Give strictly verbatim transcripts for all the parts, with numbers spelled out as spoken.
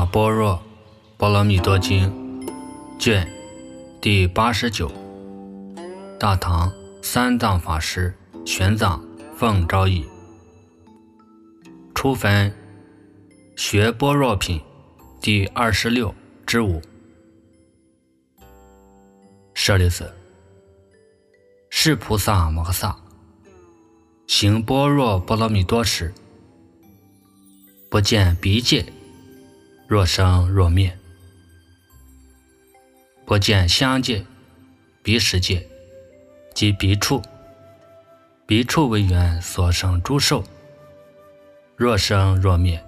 般若波罗蜜多经卷第八十九，大唐三藏法师玄奘奉诏译，初分学般若品第二十六之五。舍利子，是菩萨摩诃萨行般若波罗蜜多时，不见鼻界若生若灭，不见香界、鼻识界及鼻处，鼻处为缘所生诸受，若生若灭，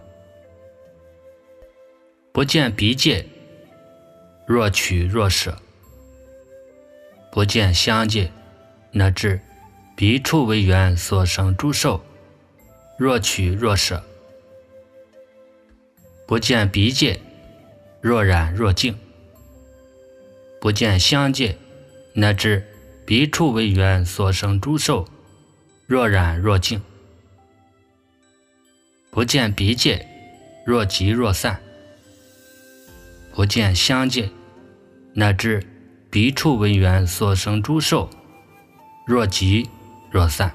不见鼻界若取若舍，不见香界乃至鼻处为缘所生诸受，若取若舍，不见鼻界若染若净，不见香界乃至鼻处为缘所生诸受，若染若净，不见鼻界若集若散，不见香界乃至鼻处为缘所生诸受，若集若散，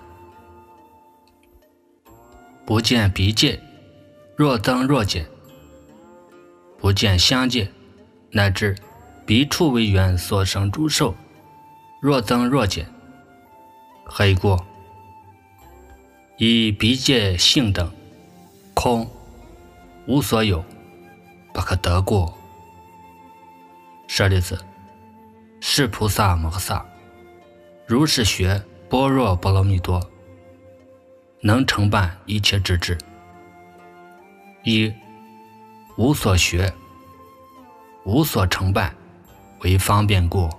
不见鼻界若增若减，不见香界乃至鼻处为缘所生诸受，若增若减。黑过，以鼻界性等空无所有，不可得过。舍利子，是菩萨摩诃萨如是学般若波罗蜜多，能承办一切之智，以无所学无所承办为方便故。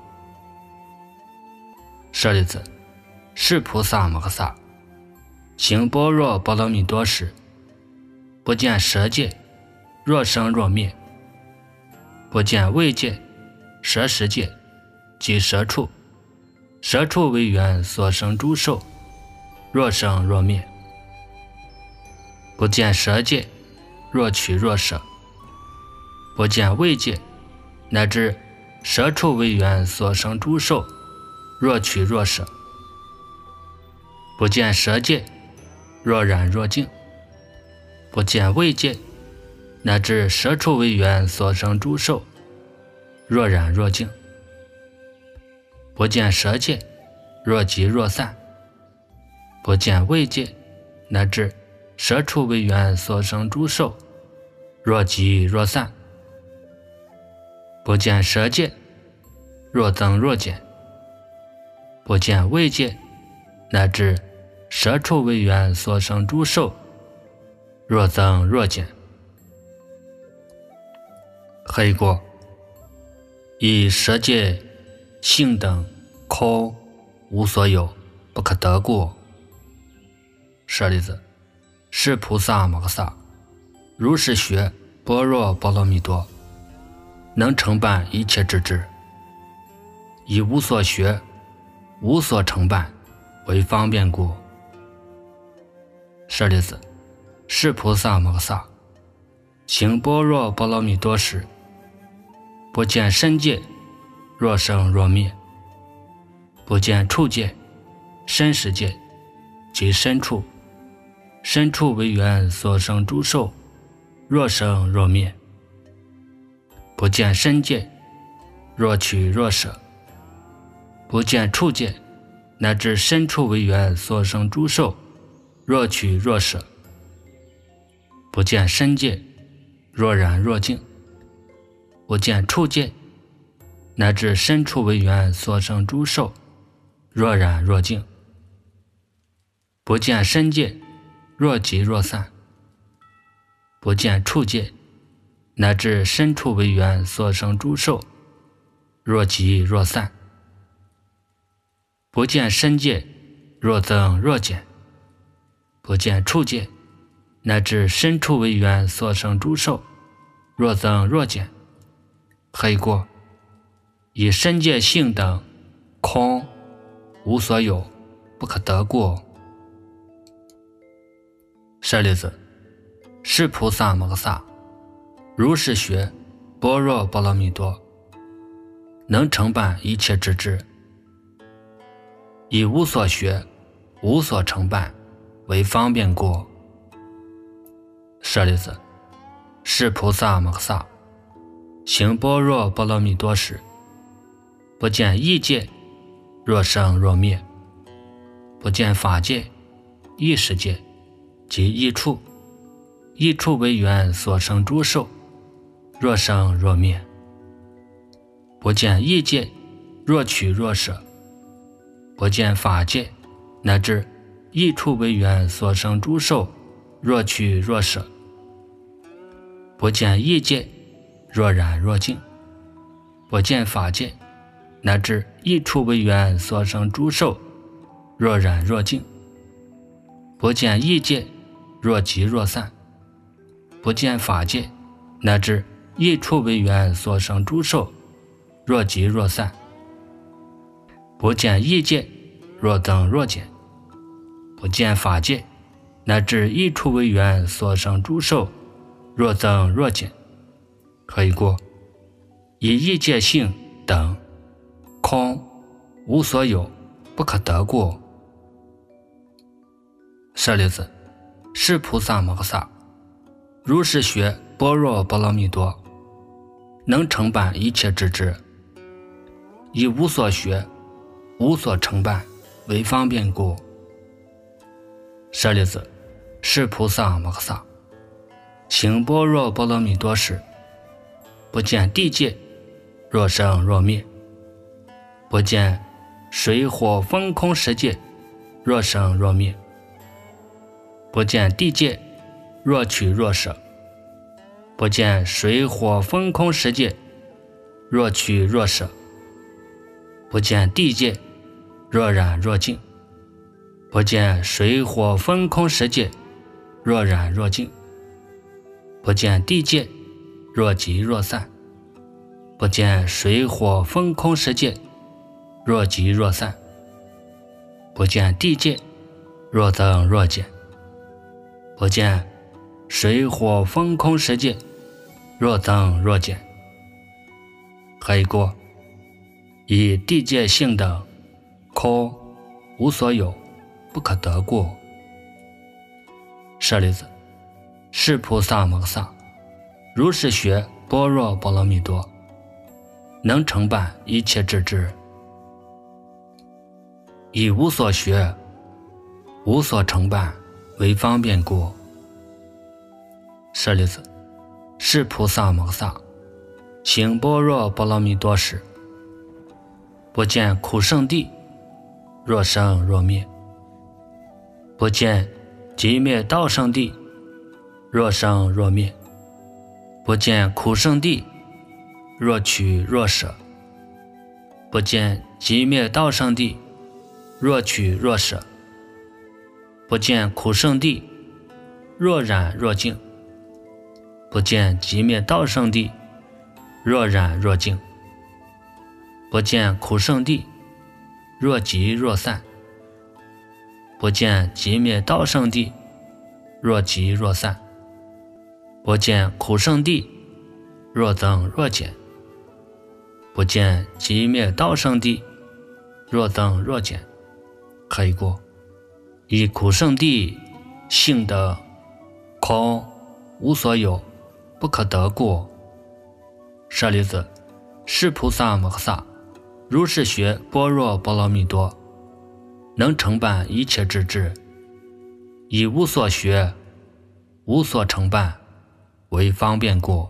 舍利子，是菩萨摩诃萨行般若波罗蜜多时，不见舌界若生若灭，不见味界、舌识界及舌处，舌处为缘所生诸受，若生若灭，不见舌界若取若舍，不见味界乃至舌处为缘所生诸受，若取若舍，不见舌界若染若净，不见味界乃至舌处为缘所生诸受，若染若净，不见舌界若集若散，不见味界乃至舌处为缘所生诸受，若集若散，不见舌界若增若减，不见味界乃至舌处为缘所生诸受，若增若减。黑过，以舌界性等空无所有，不可得过。舍利子，是菩萨摩诃萨如是学般若波罗蜜多，能承办一切之智，以无所学无所承办为方便故。舍利子，是菩萨摩诃萨行般若波罗蜜多时，不见身界若生若灭，不见处界、身识界及身处，身处为缘所生诸受，若生若灭，不见身界若取若舍，不见处界乃至身处为缘所生诸受，若取若舍，不见身界若染若净，不见处界乃至身处为缘所生诸受，若染若净，不见身界若集若散，不见处界乃至身处为缘所生诸受，若集若散，不见身界若增若减，不见处界乃至身处为缘所生诸受，若增若减。黑过，以身界性等空无所有，不可得过。舍利子，是菩萨摩诃萨如是学般若波罗蜜多，能承办一切之智，以无所学无所承办为方便故。舍利子，是菩萨摩诃萨行般若波罗蜜多时，不见异界若生若灭，不见法界、异世界及异处，异处为缘所生诸受，若生若灭，不见异界若取若舍，不见法界乃至异处为缘所生诸受，若取若舍，不见异界若染若净，不见法界乃至异处为缘所生诸受，若染若净，不见异界若即若散，不见法界乃至异处为缘所生诸受，若即若散，不见异界若增若减，不见法界乃至异处为缘所生诸受，若增若减。可以过以异界性等空无所有，不可得故。舍利子，是菩萨摩诃萨如是学般若波罗蜜多，能承办一切之智，以无所学无所承办为方便故。舍利子，是菩萨摩诃萨行般若波罗蜜多时，不见地界若生若灭，不见水火风空十界若生若灭，不见地界若取若舍，不见水火风空十界若取若舍，不见地界若染若净，不见水火风空十界若染若净，不见地界若即若散，不见水火风空十界若即若散，不见地界若增若减，不见水火风空十界若增若减。可以过以地界性等空无所有，不可得故。舍利子，是菩萨摩诃萨如是学般若波罗蜜多，能承办一切之智，以无所学无所承办为方便故。舍利子，是菩萨摩诃萨行般若波罗蜜多时，不见苦圣地若生若灭，不见寂灭道圣地若生若灭，不见苦圣地若取若舍，不见寂灭道圣地若取若舍，不见苦圣地若染若净，不见寂灭道圣地若染若净，不见苦圣地若即若散，不见寂灭道圣地若即若散，不见苦圣地若增若减，不见寂灭道圣地若增若减。可以过以苦圣地性等空无所有，不可得故。舍利子，是菩萨摩诃萨如是学般若波罗蜜多，能承办一切之智，以无所学无所承办为方便故。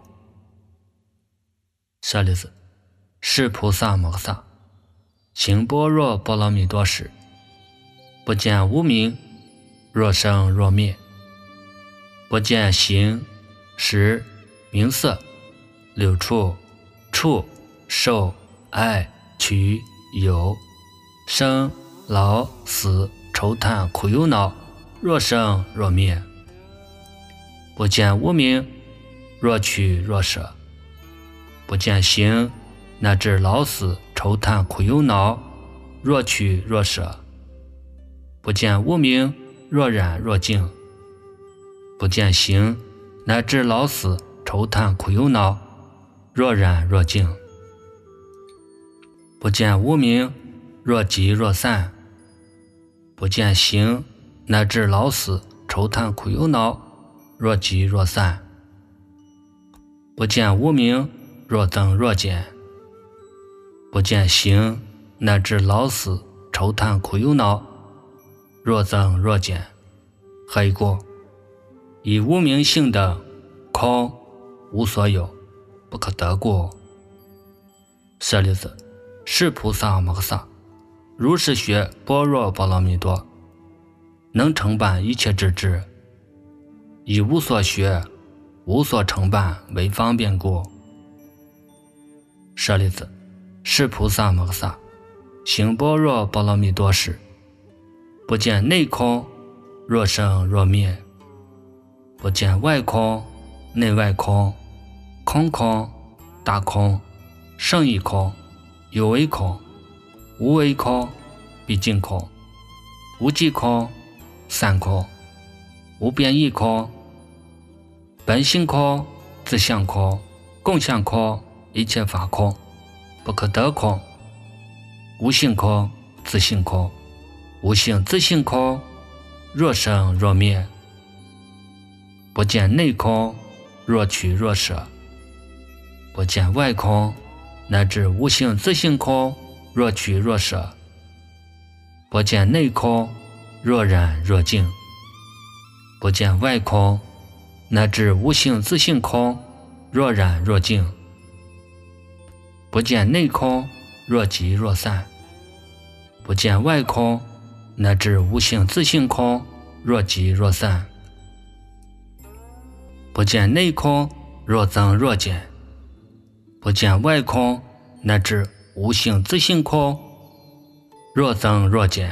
舍利子，是菩萨摩诃萨行般若波罗蜜多时，不见无明若生若灭，不见形识名色六处触受爱取有生老死愁叹苦忧恼若生若灭，不见无明若取若舍，不见形乃至老死愁叹苦忧恼若取若舍，不见无明若染若净，不见形乃至老死愁叹苦忧恼，若然若净。不见无明，若即若散。不见行，乃至老死，愁叹苦忧恼，若即若散。不见无明，若增若减。不见行，乃至老死，愁叹苦忧恼，若增若减。何以故？以无明性等空无所有，不可得故。舍利子，是菩萨摩诃萨，如是学般若波罗蜜多，能承办一切之智，以无所学无所承办为方便故。舍利子，是菩萨摩诃萨行般若波罗蜜多时，不见内空，若生若灭；不见外空，内外空，空空大空，胜义空，有为空，无为空，毕竟空，无记空，散空，无变异空，本性空，自相空，共相空，一切法空，不可得空，无性空，自性空，无性自性空，若生若灭。不见内空，若取若舍；不见外空，乃至无性自性空，若取若舍；不见内空，若染若净；不见外空，乃至无性自性空，若染若净；不见内空，若即若散；不见外空，乃至无性自性空，若即若散；不见内空，若增若减；不见外空，乃至无性自性空，若增若减。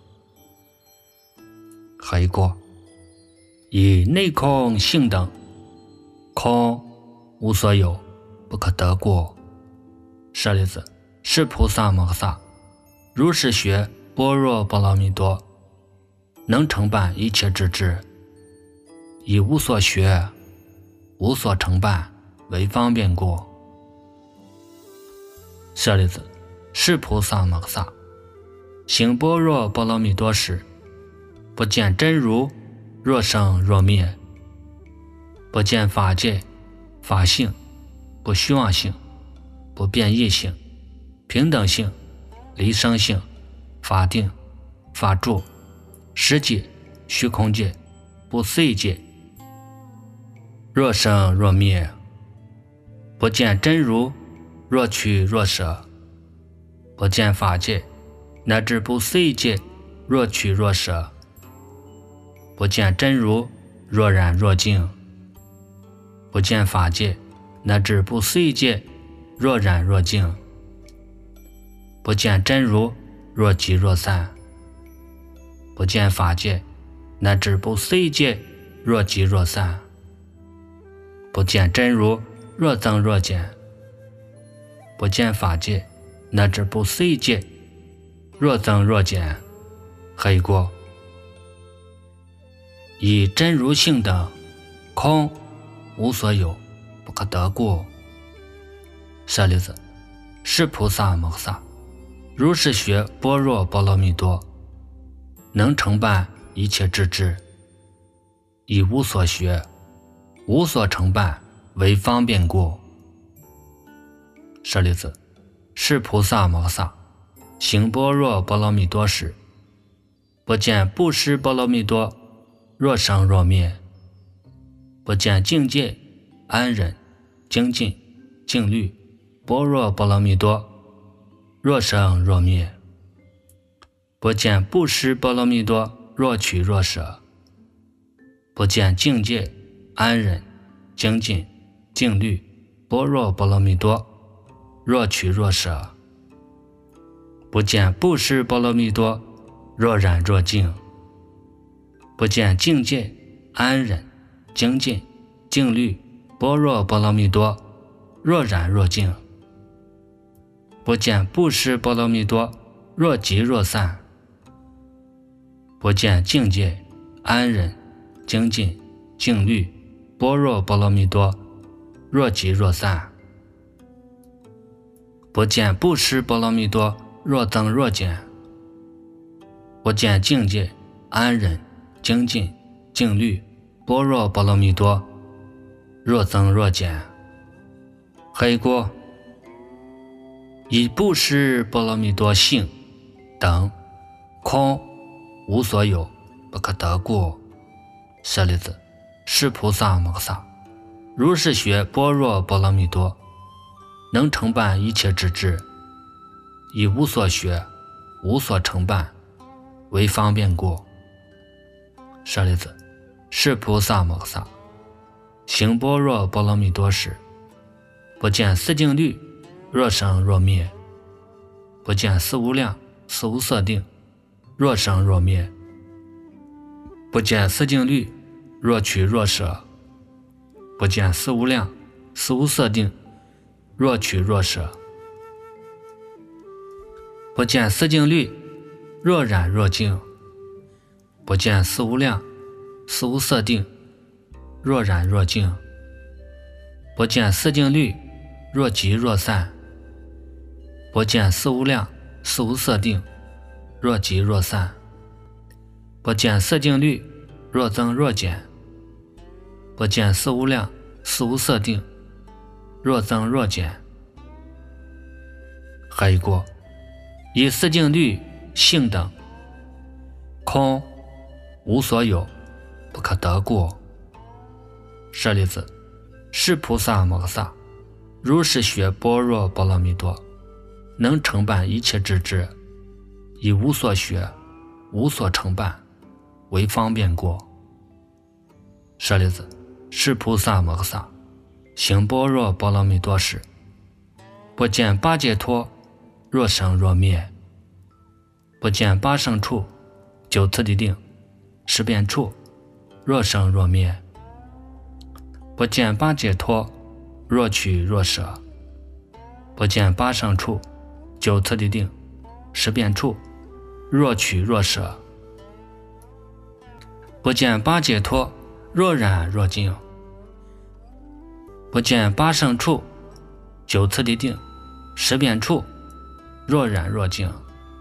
何以故？以内空性等空无所有，不可得故。舍利子，是菩萨摩诃萨如是学般若波罗蜜多，能承办一切之智，以无所学无所承办为方便故。舍利子，是菩萨摩诃萨行般若波罗蜜多时，不见真如，若生若灭；不见法界、法性、不虚妄性、不变异性、平等性、离生性、法定、法住、实界、虚空界、不思议界，若生若灭；不见真如，若取若舍；不见法界，乃至不思议界，若取若舍；不见真如，若染若净；不见法界，乃至不思议界，若染若净；不见真如，若即若散；不见法界，乃至不思议界，若即若散；不见真如，若增若减；不见法界，乃至不思议界，若增若减。何以故？以真如性等空无所有，不可得故。舍利子，是菩萨摩诃萨如是学般若波罗蜜多，能承办一切之智，以无所学无所承办为方便故。舍利子，是菩萨摩诃萨行般若波罗蜜多时，不见布施波罗蜜多，若生若灭；不见境界、安忍、精进、静虑、般若波罗蜜多，若生若灭；不见布施波罗蜜多，若取若舍；不见境界、安忍、精进、静虑、般若波罗蜜多，若取若舍；不见布施波罗蜜多，若染若净；不见境界、安忍、精进、静虑、般若波罗蜜多，若染若净；不见布施波罗蜜多，若即若散；不见境界、安忍、精进、静虑、般若波罗蜜多， 若即若散。不见不施波罗蜜多，若增若减。不见境界安忍精进静虑般若波罗蜜多，若增若减。黑锅以不施波罗蜜多性等空无所有，不可得故。舍利子，是菩萨摩诃萨如是学般若波罗蜜多，能承办一切之智，以无所学无所承办为方便故。舍利子，是菩萨摩诃萨行般若波罗蜜多时，不见四境律若生若灭，不见四无量四无色定若生若灭，不见四境律若取若舍，不见四无量四无色定若取若舍，不见四境律若染若净，不见四无量四无色定若染若净，不见四境律若即若散，不见四无量四无色定若即若散，不见四境律若增若减，不见四无量四无色定若增若减。还一过以四境律性等空无所有，不可得故。舍利子，是菩萨摩诃萨如是学般若波罗蜜多，能承办一切之智，以无所学无所承办为方便故。舍利子，是菩萨摩诃萨行般若波罗蜜多时，不见八解脱若生若灭，不见八胜处九次第定十变处若生若灭，不见八解脱若取若舍，不见八胜处九次第定十变处若取若舍，不见八解脱若染若净，不见八胜处九次第定十变处若染若净，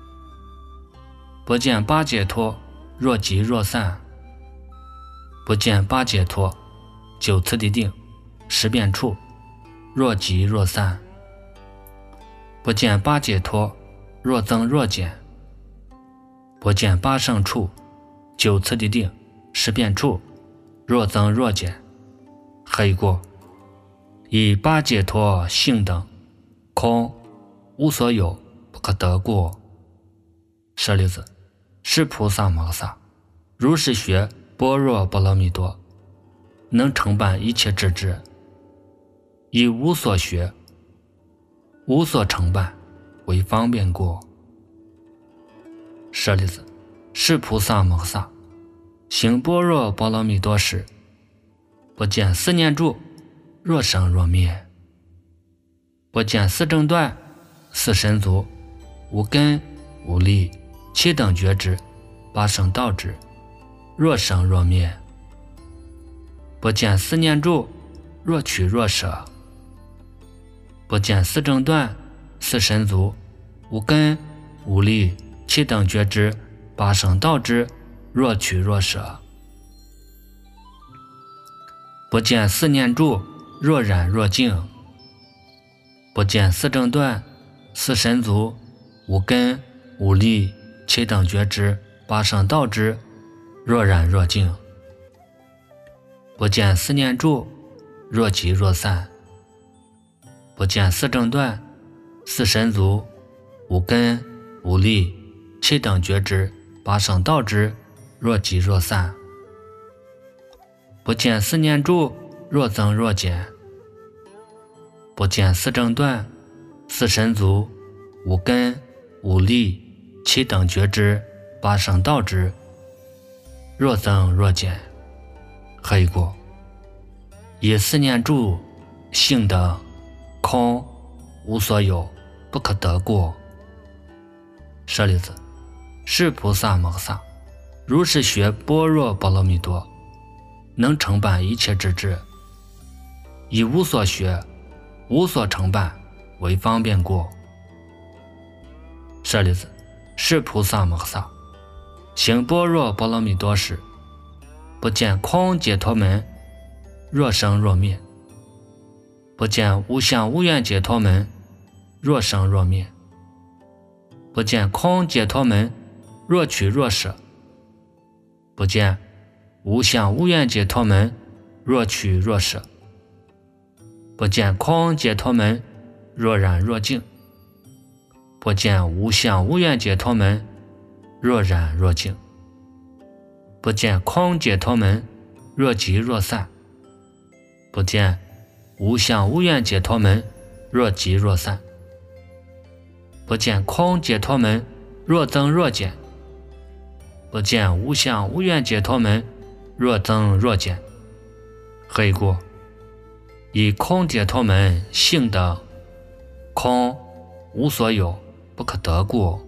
不见八解脱若即若散，不见八解脱九次第定十变处若即若散，不见八解脱若增若减，不见八胜处九次第定十变处若增若减。还一过以八解脱性等空无所有，不可得故。舍利子，是菩萨摩诃萨如是学般若波罗蜜多，能承办一切之智，以无所学无所承办为方便故。舍利子，是菩萨摩诃萨行般若波罗蜜多时，不见四念住若生若灭，不见四正断四神足无根无力七等觉知八圣道之若生若灭，不见四念住若取若舍，不见四正断四神足无根无力七等觉知八圣道之若取若舍，不见四念住若染若净，不见四正断四神足无根无力七等觉知八圣道之若染若净，不见四念住若即若散，不见四正断四神足无根无力七等觉知八圣道之若即若散，不见四念住若增若减，不见四正断四神足无根无力七等觉知八圣道之若增若减。还一过以四念住性等空无所有，不可得故。舍利子，是菩萨摩诃萨如是学般若波罗蜜多，能承办一切之智， 一无所学，无所成办，为方便过。舍利子，是菩萨摩诃萨行般若波罗蜜多时，不见空解脱门若生若灭，不见无相无愿解脱门若生若灭，不见空解脱门若取若舍，不见无相无愿解脱门若取若舍，不见空解脱门若染若净，不见无相无愿解脱门若染若净，不见空解脱门若即若散，不见无相无愿解脱门若即若散，不见空解脱门若增若减，不见无相无愿解脱门若增若减。何以故？以空解脱门性等空无所有，不可得故。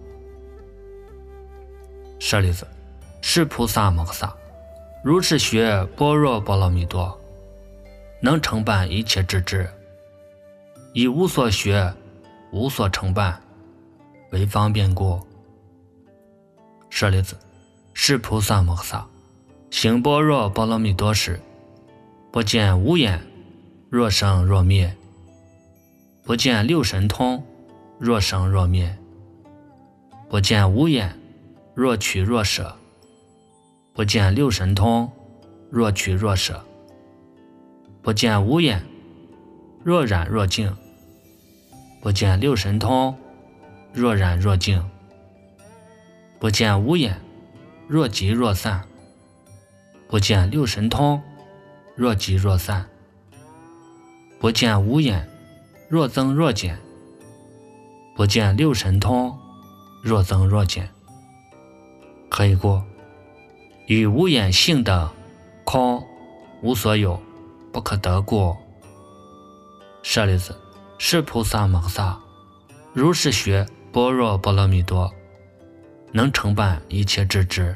舍利子，是菩萨摩诃萨如是学般若波罗蜜多，能成办一切智智，以无所学，无所成办，为方便故。舍利子，是菩萨摩诃萨行般若波罗蜜多时，不见无眼若生若灭，不见六神通若生若灭，不见无眼若取若舍，不见六神通若取若舍，不见无眼若染若净，不见六神通若染若净，不见无眼若即若散，不见六神通若即若散，不见无眼若增若减，不见六神通若增若减。何以故？以无眼性等空无所有，不可得故。舍利子，是菩萨摩诃萨如是学般若波罗蜜多，能成办一切智智，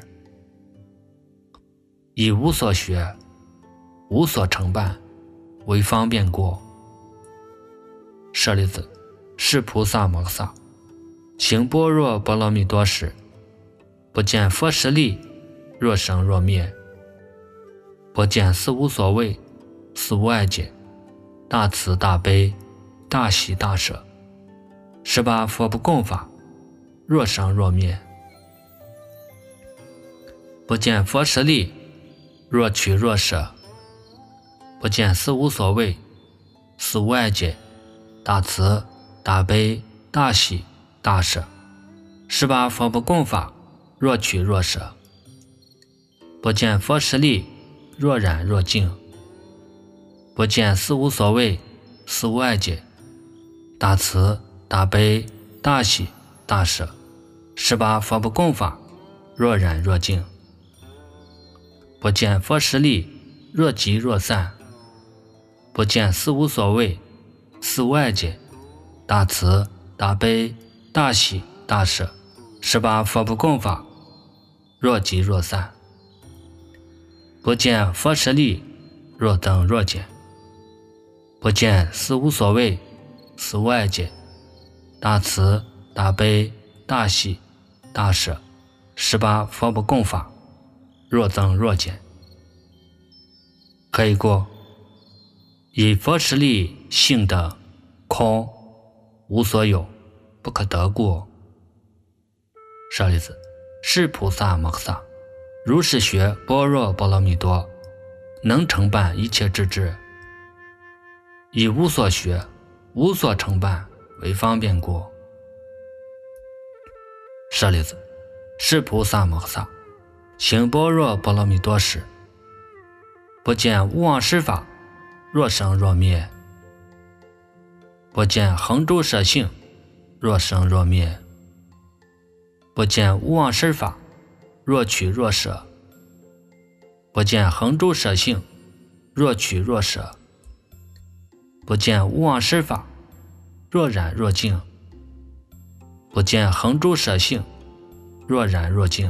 以无所学，无所成办，为方便故。舍利子，是菩萨摩诃萨行般若波罗蜜多时，不见佛实力若生若灭，不见四无所谓，四无碍解，大慈大悲，大喜大舍，十八佛不共法若生若灭，不见佛实力若取若舍，不见四无所谓，四无碍解，大慈大悲，大喜大舍，十八佛不共法若取若舍，不见佛实力若染若净，不见四无所谓，四无碍解，大慈大悲，大喜大舍，十八佛不共法若染若净，不见佛实力若即若散，不见四无所谓，四无碍解，大慈大悲，大喜大舍，十八佛不共法若即若散，不见佛实力若增若减，不见四无所谓，四无碍解，大慈大悲，大喜大舍，十八佛不共法若增若减。何以故？以佛实力性等空无所有，不可得故。舍利子，是菩萨摩诃萨如是学般若波罗蜜多，能成办一切智智，以无所学，无所成办，为方便故。舍利子，是菩萨摩诃萨行般若波罗蜜多时，不见无妄施法若生若灭，不见恒诸舍性若生若灭，不见无妄施法若取若舍，不见恒诸舍性若取若舍，不见无妄施法若染若净，不见恒诸舍性若染若净，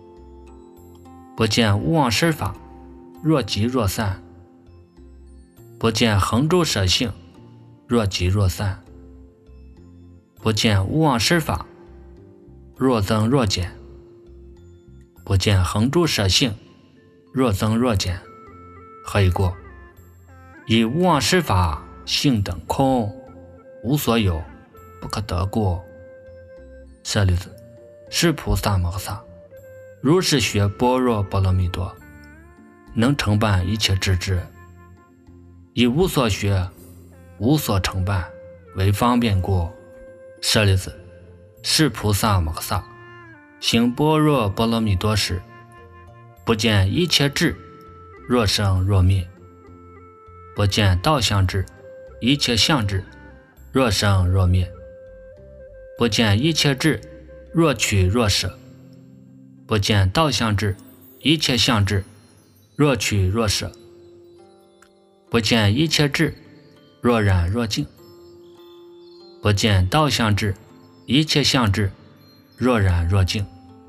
不见无妄施法若即若散， 不见横住舍性，若即若散；不见无妄施法，若增若减；不见横住舍性，若增若减。何以故？以无妄施法，性等空，无所有，不可得故。舍利子，是菩萨摩诃萨，如是学般若波罗蜜多，能承办一切智智，以无所学，无所承办，为方便故。舍利子，是菩萨摩诃萨，行般若波罗蜜多时，不见一切智若生若灭，不见道相智一切相智若生若灭，不见一切智若取若舍，不见道相智一切相智若取若舍，不见一切智若染若净，不见道相智一切相智若染若净，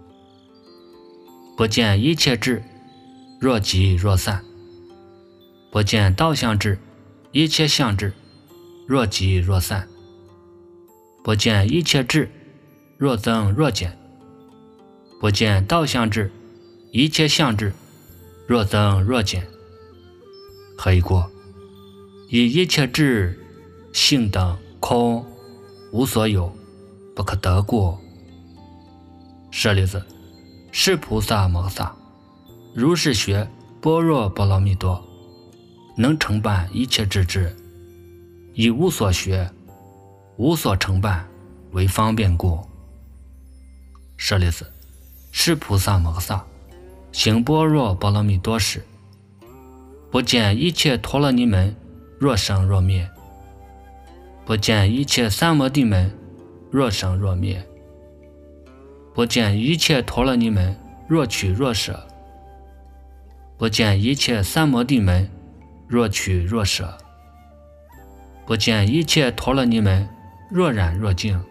不见一切智若即若散，不见道相智一切相智若即若散，不见一切智若增若减，不见道相智一切相智若增若减。何以故？以一切智性等空，无所有，不可得故。舍利子，是菩萨摩诃萨，如是学般若波罗蜜多，能承办一切智智，以无所学，无所承办，为方便故。舍利子，是菩萨摩诃萨，行般若波罗蜜多时，不见一切陀罗尼门若生若灭，不见一切三摩地门若生若灭，不见一切陀罗尼门若取若舍，不见一切三摩地门若取若舍，不见一切陀罗尼门若染若净，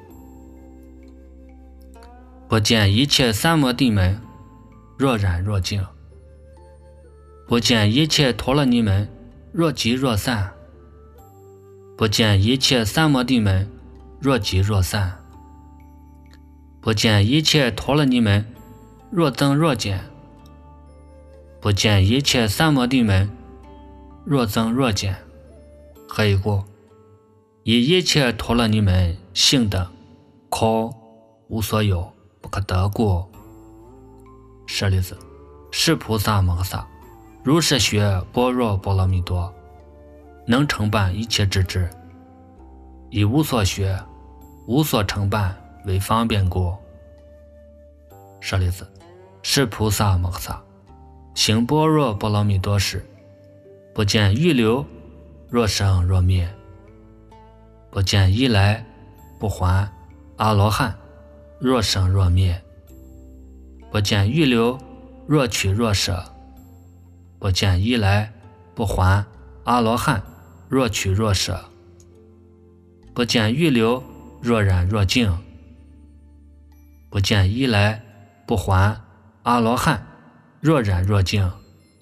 不见一切三摩地门若染若净，不见一切陀罗尼门若即若散，不见一切三摩地门若即若散，不见一切陀罗尼门若增若减，不见一切三摩地门若增若减。何以故？以一切陀罗尼门性等空，无所有，不可得故。舍利子，是菩萨摩诃萨，如是学般若波罗蜜多，能承办一切智智，以无所学，无所承办，为方便故。舍利子，是菩萨摩诃萨，行般若波罗蜜多时，不见欲流若生若灭，不见一来不还阿罗汉若生若灭，不见欲流若取若舍，不见一来不还阿罗汉若取若舍，不见欲流若染若净，不见一来不还阿罗汉若染若净，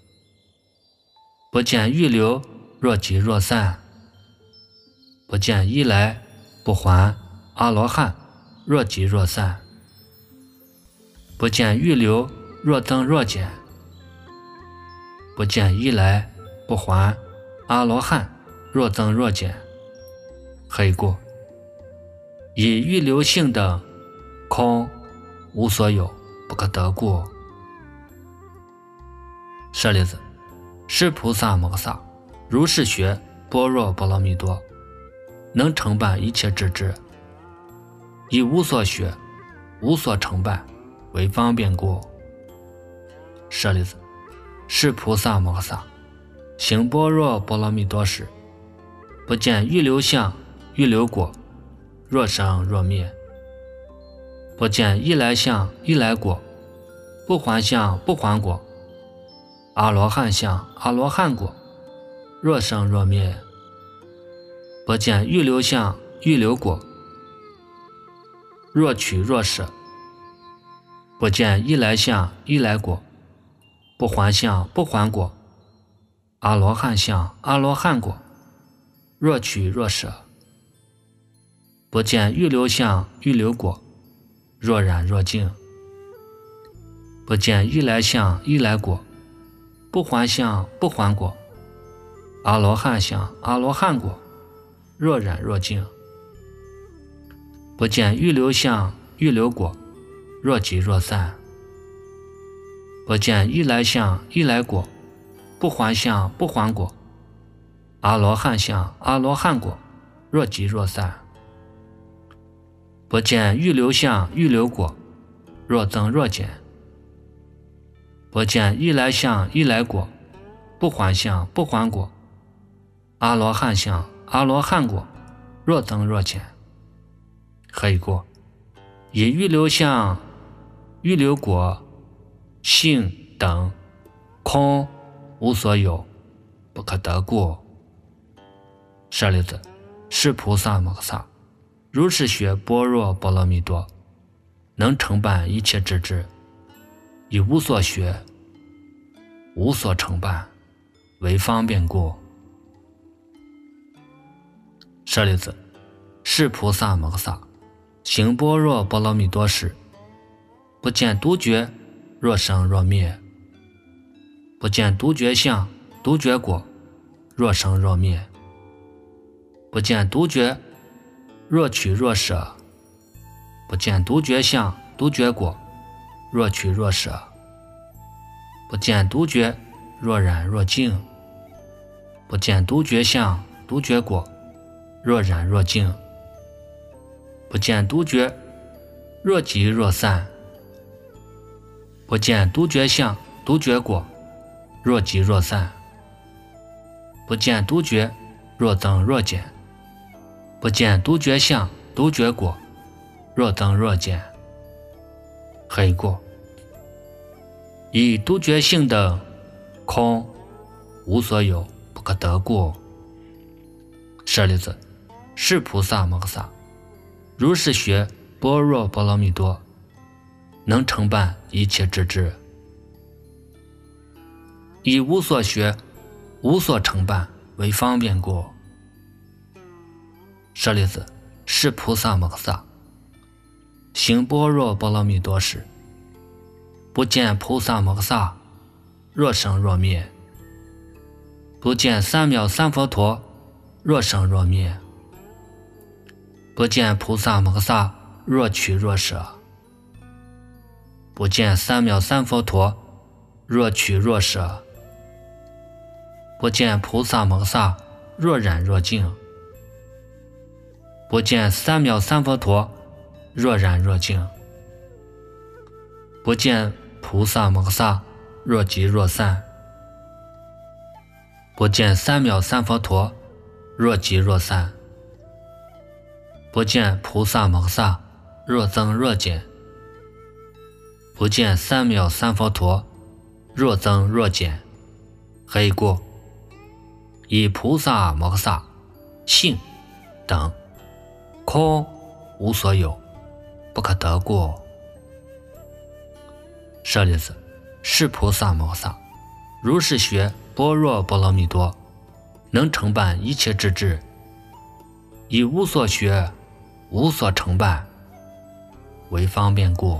不见欲流若即若散，不见一来不还阿罗汉若即若散，不见欲流若增若减，不见一来不还阿罗汉若增若减。何以故？以欲流性等空，无所有，不可得故。舍利子，是菩萨摩诃萨，如是学般若波罗蜜多，能承办一切智智，以无所学，无所承办，为方便故。舍利子，是菩萨摩诃萨，行般若波罗蜜多时，不见欲流相、欲流果，若生若灭，不见一来相、一来果，不还相、不还果，阿罗汉相、阿罗汉果，若生若灭，不见欲流相、欲流果，若取若舍，不见一来相、一来果，不还相、不还果，阿罗汉相、阿罗汉果， 若取若舍。不见欲流相欲流果，若染若净。不见欲来相欲来果，不还相不还果。阿罗汉相阿罗汉果，若染若净。不见欲流相欲流果，若即若散。不见欲来相欲来果，不还相不还果。阿罗汉相阿罗汉果，若即若散。不见欲流相欲流果，若增若减。不见欲来相欲来果，不还相不还果。阿罗汉相阿罗汉果，若增若减。何以故？以欲流相欲流果性等空无所有，不可得故。舍利子，是菩萨摩诃萨如是学般若波罗蜜多，能承办一切智智，以无所学无所承办，为方便故。舍利子，是菩萨摩诃萨行般若波罗蜜多时，不见独觉若生若灭，不见独觉相独觉果若生若灭，不见独觉若取若舍，不见独觉相独觉果若取若舍，不见独觉若染若净，不见独觉相独觉果若染若净，不见独觉若即若散，不见独觉相独觉果若即若散，不见独觉若增若减，不见独觉相独觉果若增若减。何以故？以独觉性等空无所有，不可得故。舍利子，是菩萨摩诃萨如是学般若波罗蜜多，能承办一切智智，以无所学无所承办，为方便故。舍利子，是菩萨摩诃萨行般若波罗蜜多时，不见菩萨摩诃萨若生若灭，不见三藐三佛陀若生若灭，不见菩萨摩诃萨若取若舍，不见三藐三佛陀若取若舍，不见菩萨摩诃萨若染若净，不见三藐三佛陀若染若净，不见菩萨摩诃萨若即若散，不见三藐三佛陀若即若散，不见菩萨摩诃萨若增若减，不见三藐三佛陀若增若减。何以故？以菩萨摩诃萨性等空无所有，不可得故。舍利子，是菩萨摩诃萨如是学般若波罗蜜多，能承办一切智智，以无所学无所承办，为方便故。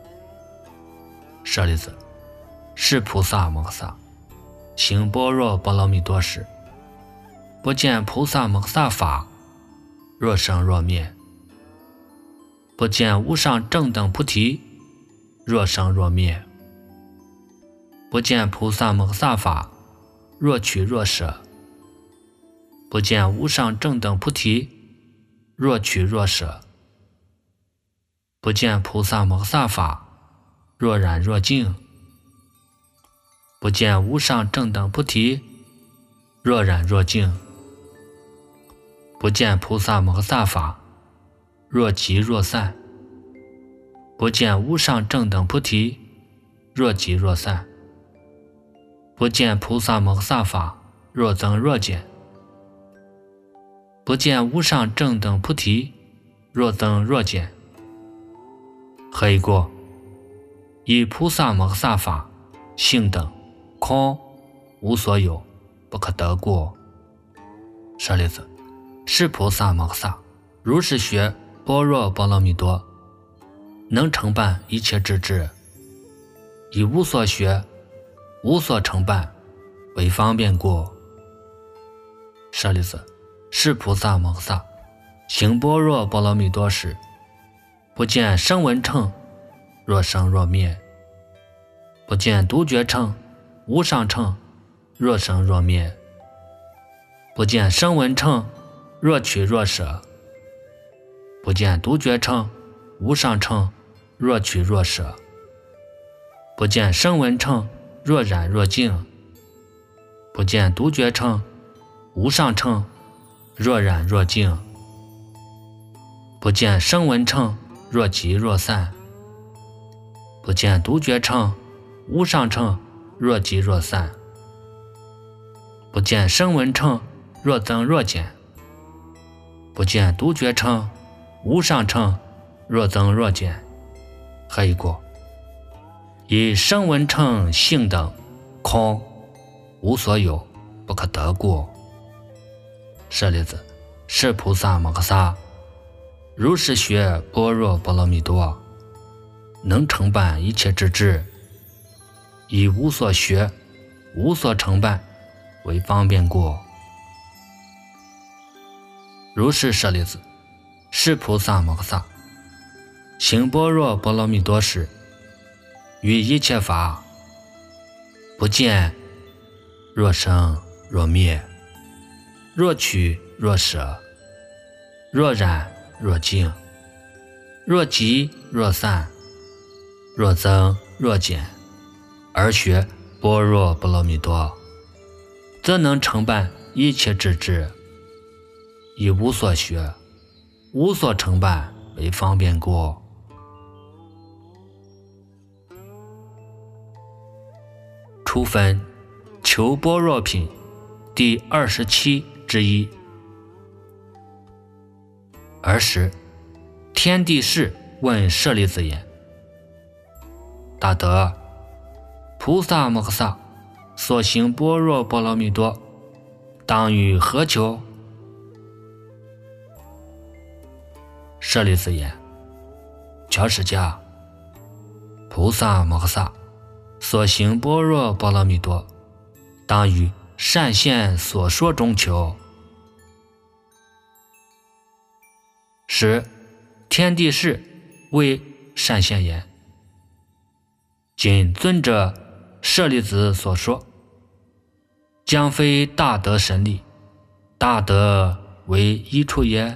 舍利子，是菩萨摩诃萨行般若波罗蜜多时，不见菩萨摩诃萨法若生若灭，不见无上正等菩提若生若灭，不见菩萨摩诃萨法若取若舍，不见无上正等菩提若取若舍，不见菩萨摩诃萨法若染若净，不见无上正等菩提若染若净，不见菩萨摩诃萨法若即若散，不见无上正等菩提若即若散，不见菩萨摩诃萨法若增若减，不见无上正等菩提若增若减。何以故？以菩萨摩诃萨法性等空无所有，不可得故。舍利子， 是菩萨摩诃萨，如是学般若波罗蜜多，能承办一切智智，以无所学，无所承办，为方便故。舍利子，是菩萨摩诃萨行般若波罗蜜多时，不见声闻乘若生若灭，不见独觉乘、无上乘若生若灭，不见声闻乘若取若舍，不见独觉乘、无上乘若取若舍，不见声闻乘若染若净，不见独觉乘、无上乘若染若净，不见声闻乘若集若散，不见独觉乘、无上乘若集若散，不见声闻乘若增若减，不见独觉乘、无上乘若增若减。何以故？以声闻乘性等空无所有，不可得故。舍利子，是菩萨摩诃萨如是学般若波罗蜜多，能承办一切智智，以无所学，无所承办，为方便故。如是舍利子，是菩萨摩诃萨行般若波罗蜜多时，于一切法不见若生若灭，若取若舍，若染若净，若集若散，若增若减，而学般若波罗蜜多，则能承办一切智智，以无所学，无所承办，为方便故。初分求般若品第二十七之一。尔时天地士问舍利子言：大德，菩萨摩诃萨所行般若波罗蜜多，当于何求？舍利子言：乔使迦，菩萨摩诃萨所行般若波罗蜜多，当于善现所说中求。时天地士为善现言：今尊者舍利子所说，将非大德神力，大德为一处也。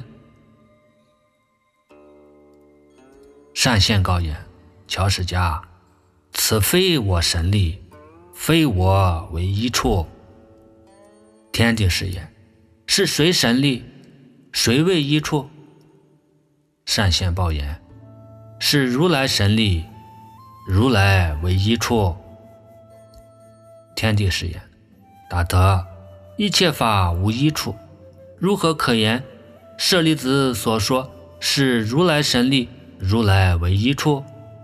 善现告言：乔使迦，此非我神力，非我为一处。天地士言：是谁神力？谁为一处？善现报言：是如来神力，如来为一处。天地士言：大德，一切法无一处，如何可言舍利子所说是如来神力，如来为一处？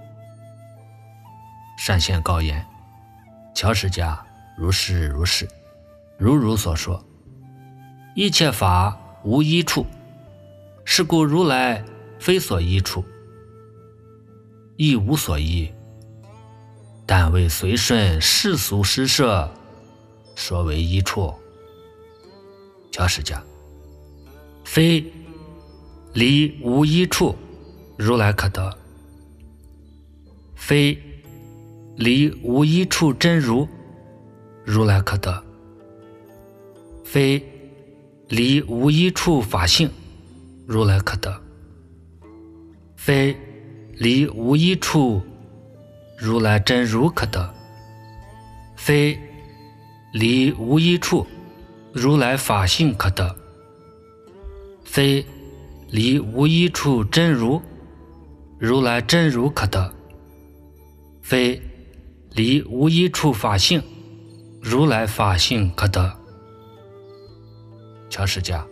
善现告言：乔使迦，如是如是，如如所说，一切法无一处，是故如来非所依处，亦无所依，但为随顺世俗施设，说为一处。乔使迦，非离无一处，如来可得；非离无一处真如，如来可得；非离无一处法性，如来可得；非离无一处如来真如可得；非离无一处如来法性可得；非离无一处真如，如来真如可得；非离无一处法性，如来法性可得。乔使迦，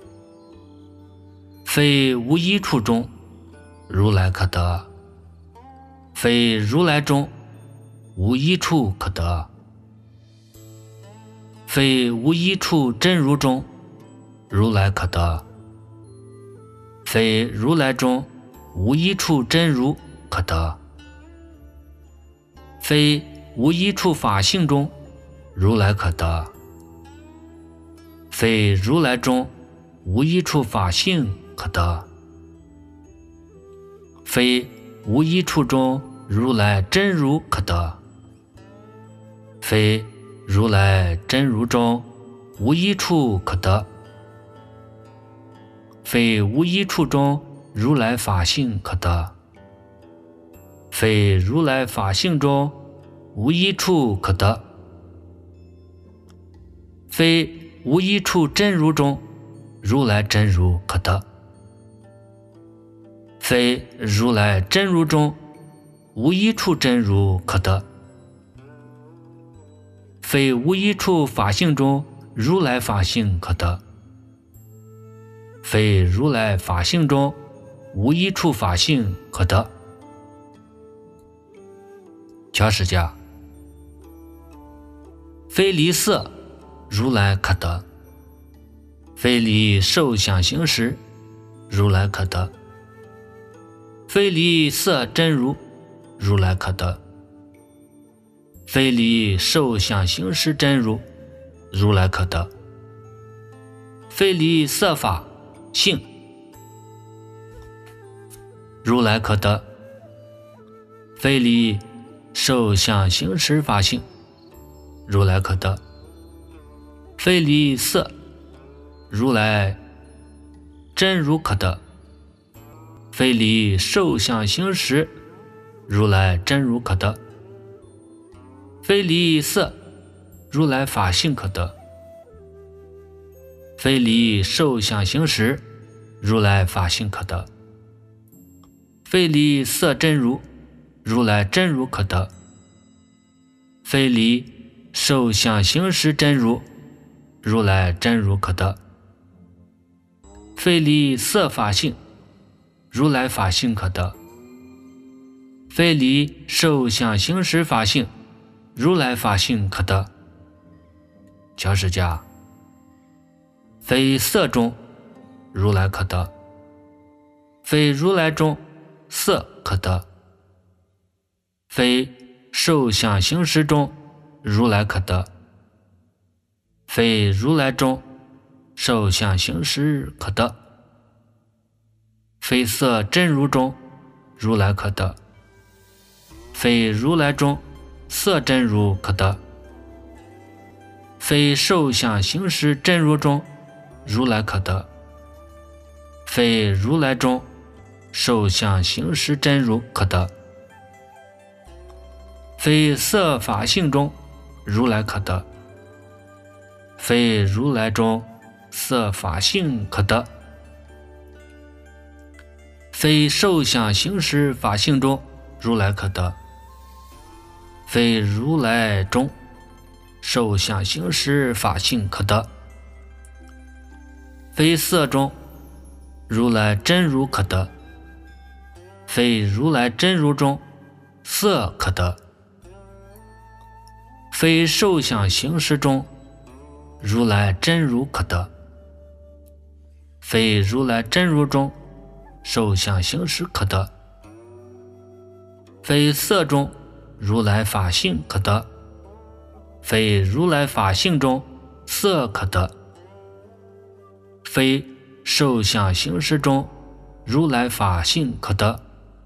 非无一处中，如来可得；非如来中，无一处可得；非无一处真如中，如来可得； 非如来中无一处真如可得，非无一处法性中如来可得，非如来中无一处法性可得，非无一处中如来真如可得，非如来真如中无一处可得，非无一处中如来法性可得，非如来法性中无一处可得，非无一处真如中如来真如可得，非如来真如中无一处真如可得，非无一处法性中如来法性可得，非如来法性中无一处法性可得。乔释迦，非离色如来可得，非离受想行识如来可得，非离色真如如来可得，非离受想行识真如如来可得，非离色法性如来可得，非离受想行识法性如来可得，非离色如来真如可得，非离受想行识如来真如可得，非离色如来法性可得，非离受想行识如来法性可得，非离色真如如来真如可得，非离受想行识真如如来真如可得，非离色法性如来法性可得，非离受想行识法性如来法性可得。乔释迦，非色中如来可得，非如来中色可得，非受想行识中如来可得，非如来中受想行识可得，非色真如中如来可得，非如来中色真如可得，非受想行识真如中如来可得，非如来中受想行识真如可得，非色法性中如来可得，非如来中色法性可得，非受想行识法性中如来可得，非如来中受想行识法性可得，非色中如来真如可得，非如来真如中色可得，非受想行识中如来真如可得，非如来真如中受想行识可得，非色中如来法性可得，非如来法性中色可得，非受想行识中如来法性可得，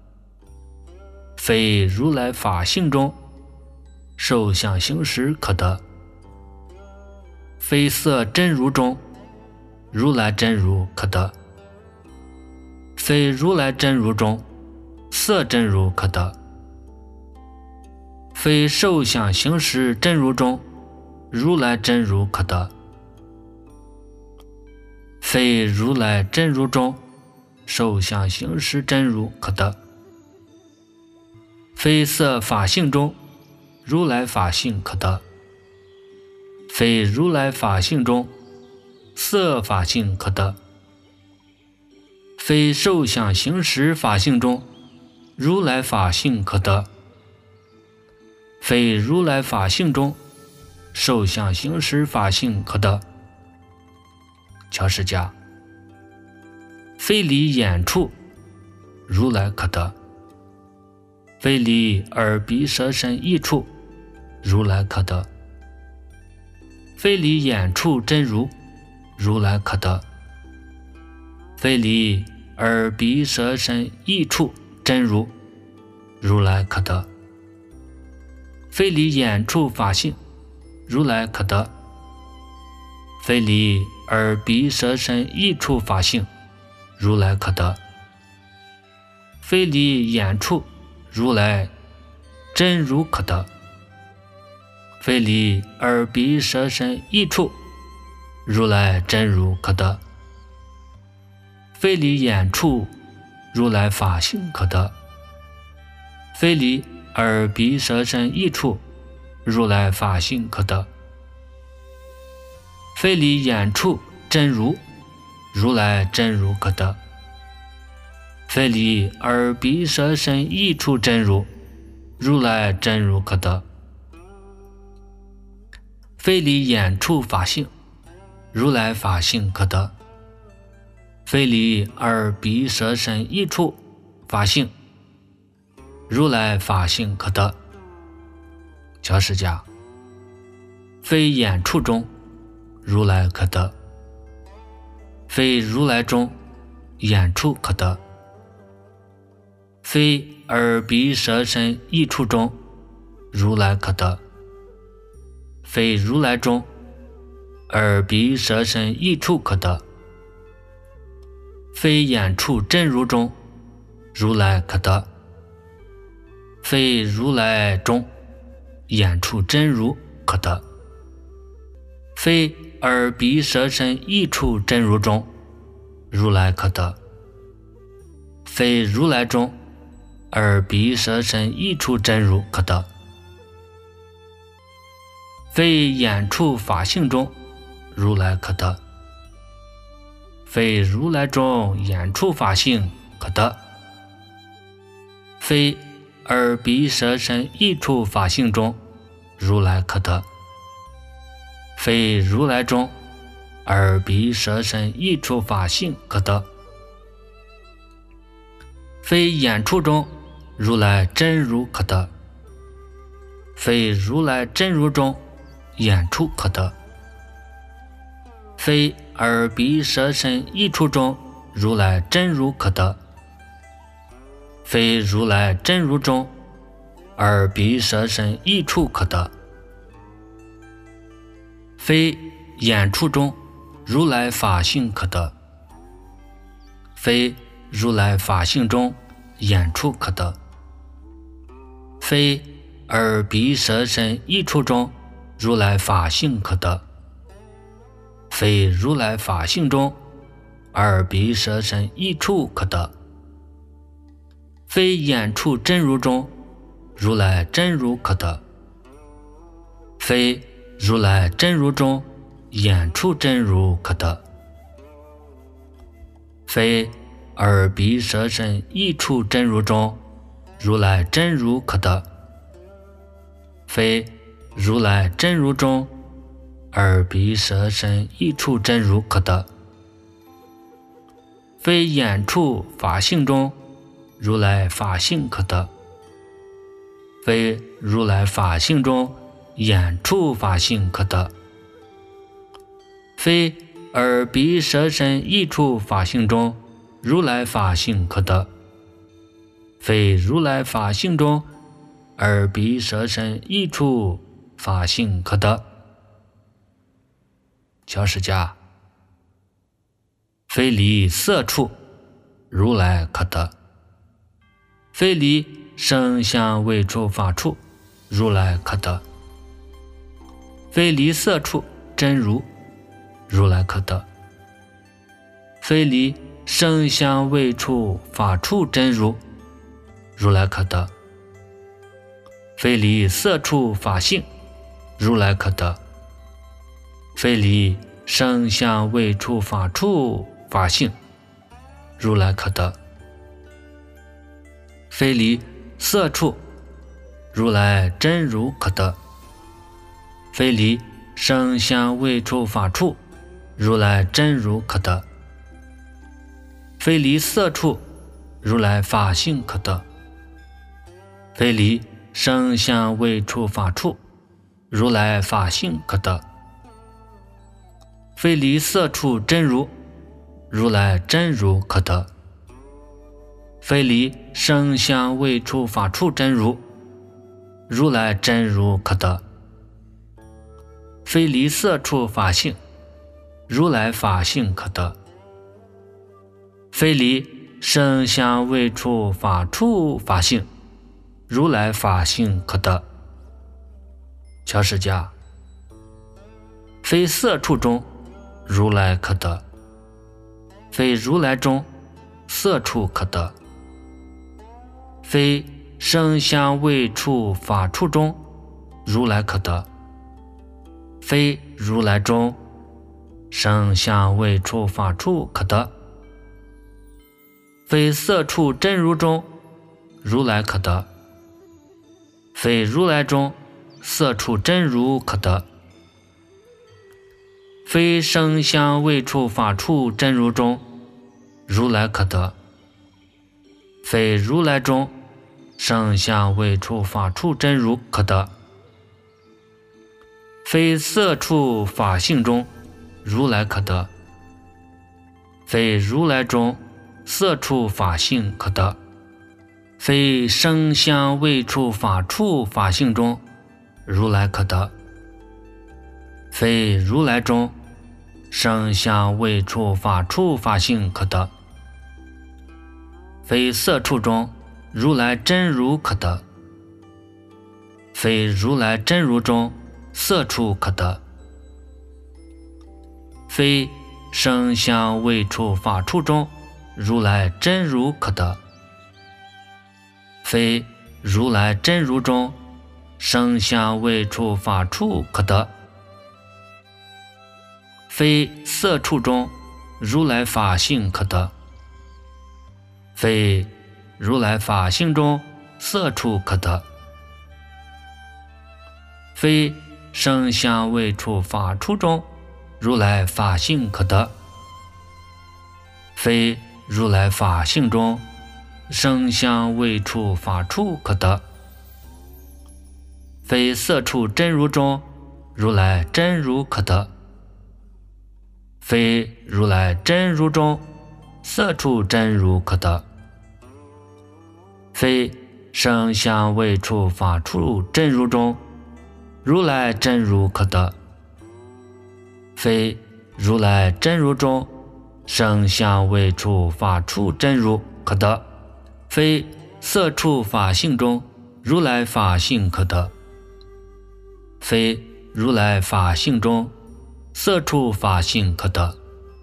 非如来法性中受想行识可得，非色真如中如来真如可得，非如来真如中色真如可得，非受想行识真如中如来真如可得，非如来真如中受想行识真如可得，非色法性中如来法性可得，非如来法性中色法性可得，非受想行识法性中如来法性可得，非如来法性中受想行识法性可得。乔释迦， 非离眼处，如来可得；非离耳鼻舌身意处，如来可得；非离眼处真如，如来可得；非离耳鼻舌身意处真如，如来可得；非离眼处法性，如来可得；非离耳鼻舌身意处法性，如来可得；非离眼处，如来真如可得；非离耳鼻舌身意处，如来真如可得；非离眼处，如来法性可得；非离耳鼻舌身意处，如来法性可得；非离眼处真如，如来真如可得；非离耳鼻舌身意处真如，如来真如可得；非离眼处法性，如来法性可得；非离耳鼻舌身意处法性，如来法性可得。教释家，非眼处中，如来可得；非如来中，眼处可得；非耳鼻舌身意处中，如来可得；非如来中，耳鼻舌身意处可得；非眼处真如中，如来可得；非如来中，眼处真如可得；非耳鼻舌身意处真如中，如来可得；非如来中，耳鼻舌身意处真如可得；非眼处法性中，如来可得；非如来中眼处法性可得；非耳鼻舌身意处法性中，如来可得；非如来中耳鼻舌身意处法性可得；非眼处中，如来真如可得；非如来真如中，眼处可得；非耳鼻舌身意处中，如来真如可得；非如来真如中，耳鼻舌身意处可得；非眼处中，如来法性可得；非如来法性中，眼处可得；非耳鼻舌身意处中，如来法性可得；非如来法性中，耳鼻舌身意处可得；非眼处真如中，如来真如可得；非如来真如中，眼处真如可得；非耳鼻舌身意处真如中，如来真如可得；非如来真如中，耳鼻舌身意处真如可得；非眼处法性中，如来法性可得；非如来法性中，眼处法性可得；非耳鼻舌身意处法性中，如来法性可得；非如来法性中，耳鼻舌身意处法性可得。教释家，非离色处，如来可得；非离声香味触法处，如来可得；非离色处真如，如来可得；非离声香味触法处真如，如来可得；非离色处法性，如来可得；非离声香味触法处法性，如来可得；非离色处，如来真如可得；非离声香味触法处，如来真如可得； 非离色处，如来法性可得；非离声香味触法处，如来法性可得；非离色处真如，如来真如可得；非离声香味触法处真如，如来真如可得；非离色处法性，如来法性可得；非离声香味触法处法性，如来法性可得。乔释迦，非色处中，如来可得；非如来中，色处可得；非声香味触法处中，如来可得；非如来中，声香味触法处可得；非色处真如中，如来可得；非如来中，色处真如可得；非声香味触法处真如中，如来可得；非如来中，声香味触法处真如可得；非色处法性中，如来可得；非如来中，色处法性可得；非声香味触法处法性中，如来可得；非如来中，声香味触法处法性可得；非色处中，如来真如可得；非如来真如中，色处可得；非声香味触法处中，如来真如可得；非如来真如中，声香味触法处可得；非色处中，如来法性可得；非如来法性中，色处可得；非声香味触法处中，如来法性可得；非如来法性中，声香味触法处可得；非色处真如中，如来真如可得；非如来真如中，色处真如可得；非声香味触法处真如中，如来真如可得；非如来真如中，声香味触法处真如可得；非色处法性中，如来法性可得；非如来法性中，色处法性可得；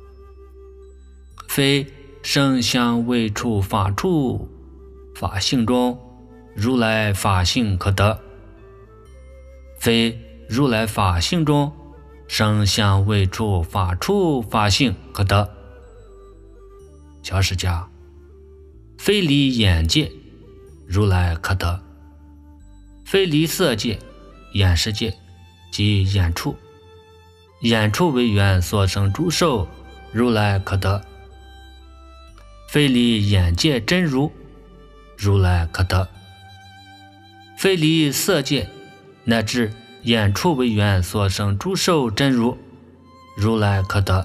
非声香味触法处法性中，如来法性可得；非如来法性中，声香味触法处法性可得。乔释迦，非离眼界，如来可得；非离色界、眼识界及眼处，眼处为缘所生诸受，如来可得；非离眼界真如，如来可得；非离色界乃至眼处为缘所生诸受真如，如来可得；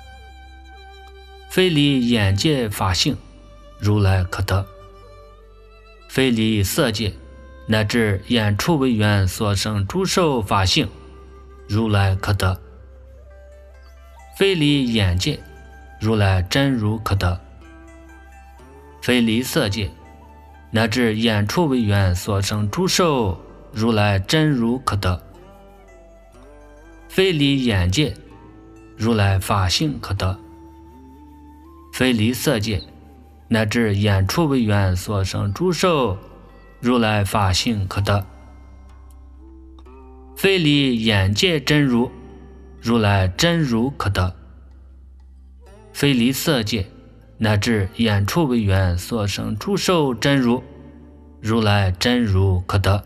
非离眼界法性，如来可得；非离色界乃至眼处为缘所生诸受法性，如来可得；非离眼界，如来真如可得；非离色界乃至眼处为缘所生诸受，如来真如可得；非离眼界，如来法性可得；非离色界乃至眼处为缘所生诸受，如来法性可得；非离眼界真如，如来真如可得；非离色界乃至眼处为缘所生诸受真如，如来真如可得；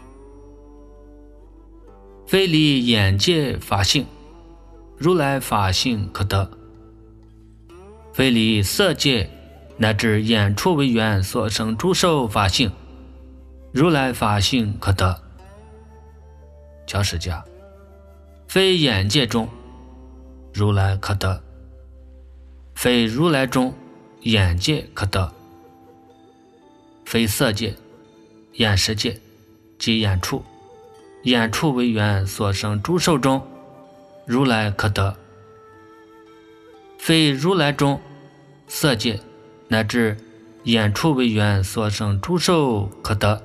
非离眼界法性，如来法性可得；非离色界乃至演出为缘所生诸受法性，如来法性可得。教释家，非眼界中，如来可得；非如来中，眼界可得；非色界、眼识界及眼处，眼处为缘所生诸受中，如来可得；非如来中，色界乃至眼处为缘所生诸受可得；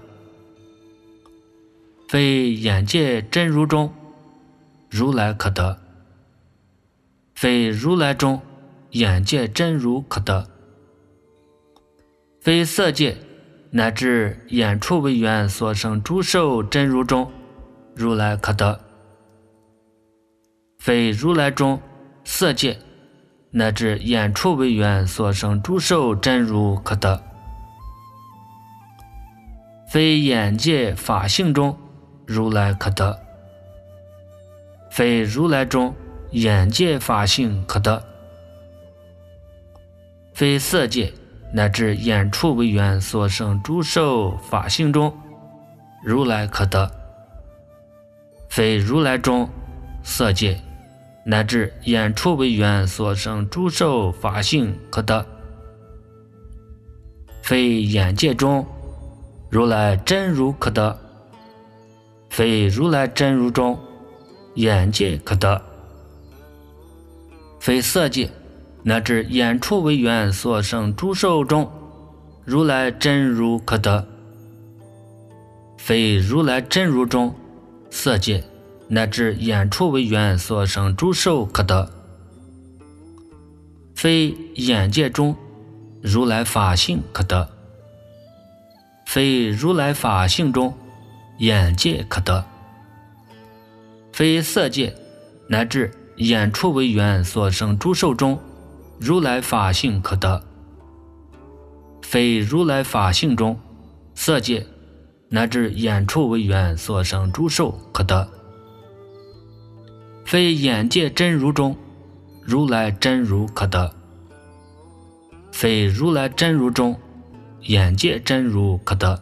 非眼界真如中，如来可得；非如来中，眼界真如可得；非色界乃至眼处为缘所生诸受真如中，如来可得；非如来中，色界乃至眼处为缘所生诸受真如可得；非眼界法性中，如来可得；非如来中，眼界法性可得；非色界乃至眼处为缘所生诸受法性中，如来可得；非如来中，色界乃至眼处为缘所生诸受法性可得；非眼界中，如来真如可得；非如来真如中，眼界可得；非色界乃至眼处为缘所生诸受中，如来真如可得；非如来真如中，色界乃至眼处为缘所生诸受可得；非眼界中，如来法性可得；非如来法性中，眼界可得；非色界乃至眼处为缘所生诸受中，如来法性可得；非如来法性中，色界乃至眼处为缘所生诸受可得；非眼界真如中，如来真如可得；非如来真如中，眼界真如可得；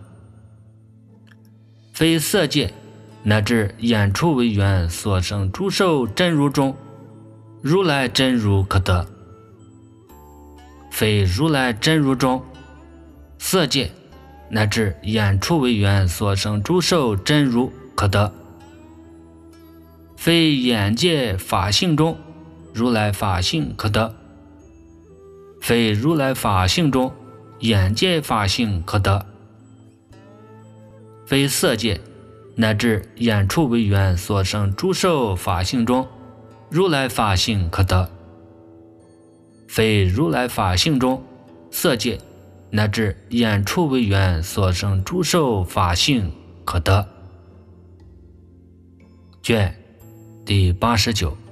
非色界乃至眼处为缘所生诸受真如中，如来真如可得；非如来真如中，色界乃至眼处为缘所生诸受真如可得；非眼界法性中，如来法性可得；非如来法性中，眼界法性可得；非色界乃至眼处为缘所生诸受法性中，如来法性可得；非如来法性中，色界乃至眼处为缘所生诸受法性可得。卷第八十九。